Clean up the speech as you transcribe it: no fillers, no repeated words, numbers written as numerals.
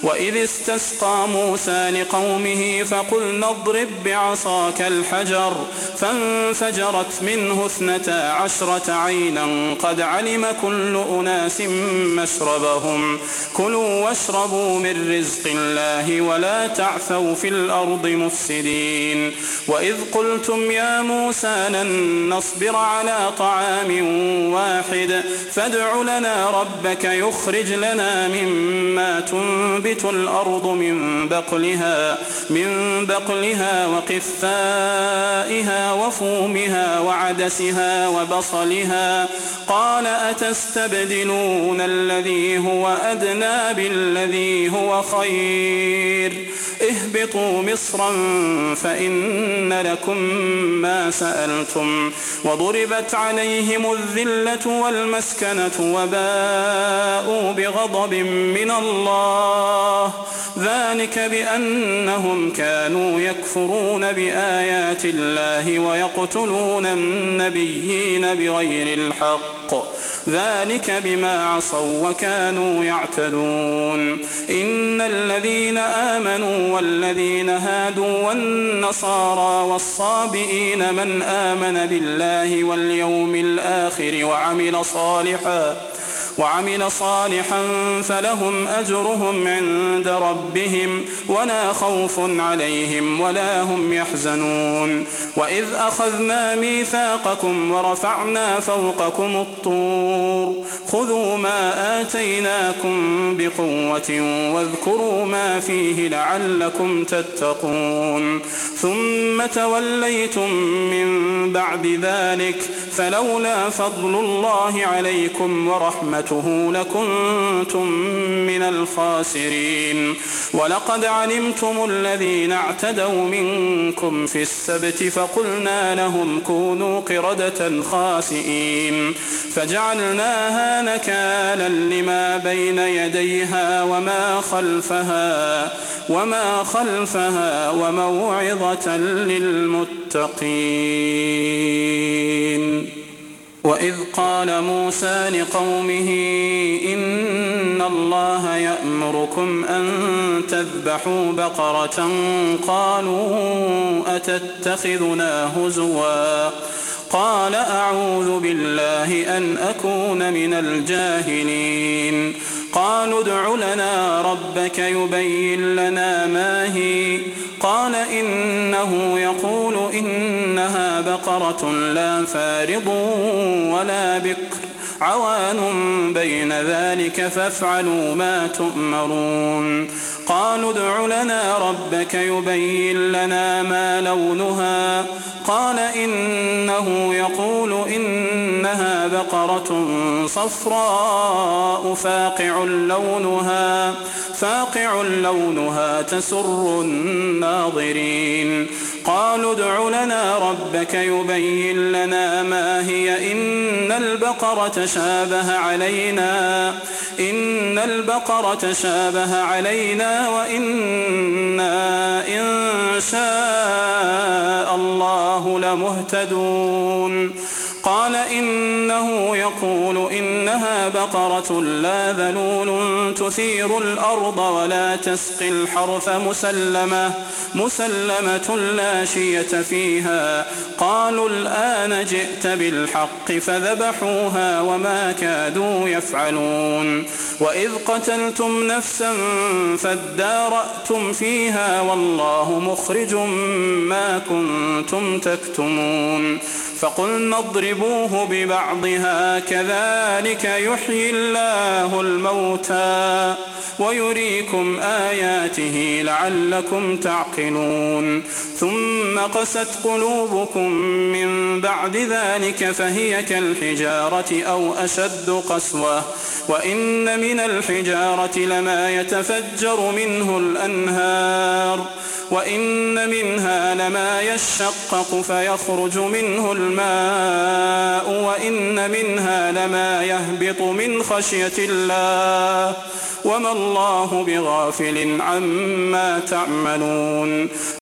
وإذ استسقى موسى لقومه فقلنا اضرب بعصاك الحجر فانفجرت منه 12 عينا قد علم كل أناس مشربهم كلوا واشربوا من رزق الله ولا تعثوا في الأرض مفسدين وإذ قلتم يا موسى لن نصبر على طعام واحد فادع لنا ربك يخرج لنا مما تنبت الأرض من بقلها وقثائها وفومها وعدسها وبصلها قال أتستبدلون الذي هو أدنى بالذي هو خير اهبطوا مصرا فإن لكم ما سألتم وضربت عليهم الذلة والمسكنة وباءوا بغضب من الله ذلك بأنهم كانوا يكفرون بآيات الله ويقتلون النبيين بغير الحق ذلك بما عصوا وكانوا يعتدون إن الذين آمنوا والذين هادوا والنصارى والصابئين من آمن بالله واليوم الآخر وعمل صالحا فلهم أجرهم عند ربهم ولا خوف عليهم ولا هم يحزنون وإذ أخذنا ميثاقكم ورفعنا فوقكم الطور خذوا ما آتيناكم بقوة واذكروا ما فيه لعلكم تتقون ثم توليتم من بعد ذلك فلولا فضل الله عليكم ورحمته لكنتم من الخاسرين ولقد علمتم الذين اعتدوا منكم في السبت فقلنا لهم كونوا قردة خاسئين فجعلناها نكالا لما بين يديها وما خلفها وموعظة للمتقين وإذ قال موسى لقومه إن الله يأمركم أن تذبحوا بقرة قالوا أتتخذنا هزوا قال أعوذ بالله أن أكون من الجاهلين قالوا ادع لنا ربك يبين لنا ما هي قال إنه يقول إنها بقرة لا فارض ولا بكر عوان بين ذلك فافعلوا ما تؤمرون قالوا ادع لنا ربك يبين لنا ما لونها قال إنه يقول إنها بقرة صفراء فاقع لونها تسر الناظرين قالوا ادع لنا ربك يبين لنا ما هي إن البقرة شابه علينا وإنا إن شاء الله لمهتدون قال إنه يقول إنها بقرة لا ذلول تثير الأرض ولا تسقي الحرث مسلمة لا شية فيها قالوا الآن جئت بالحق فذبحوها وما كادوا يفعلون وإذ قتلتم نفسا فادارأتم فيها والله مخرج ما كنتم تكتمون فقلنا اضربوه ببعضها كذلك يحيي الله الموتى ويريكم آياته لعلكم تعقلون ثم قست قلوبكم من بعد ذلك فهي كالحجارة أو أشد قسوة وإن من الحجارة لما يتفجر منه الأنهار وإن منها لما يشقق فيخرج منه الماء وإن منها لما يهبط من خشية الله وما الله بغافل عما تعملون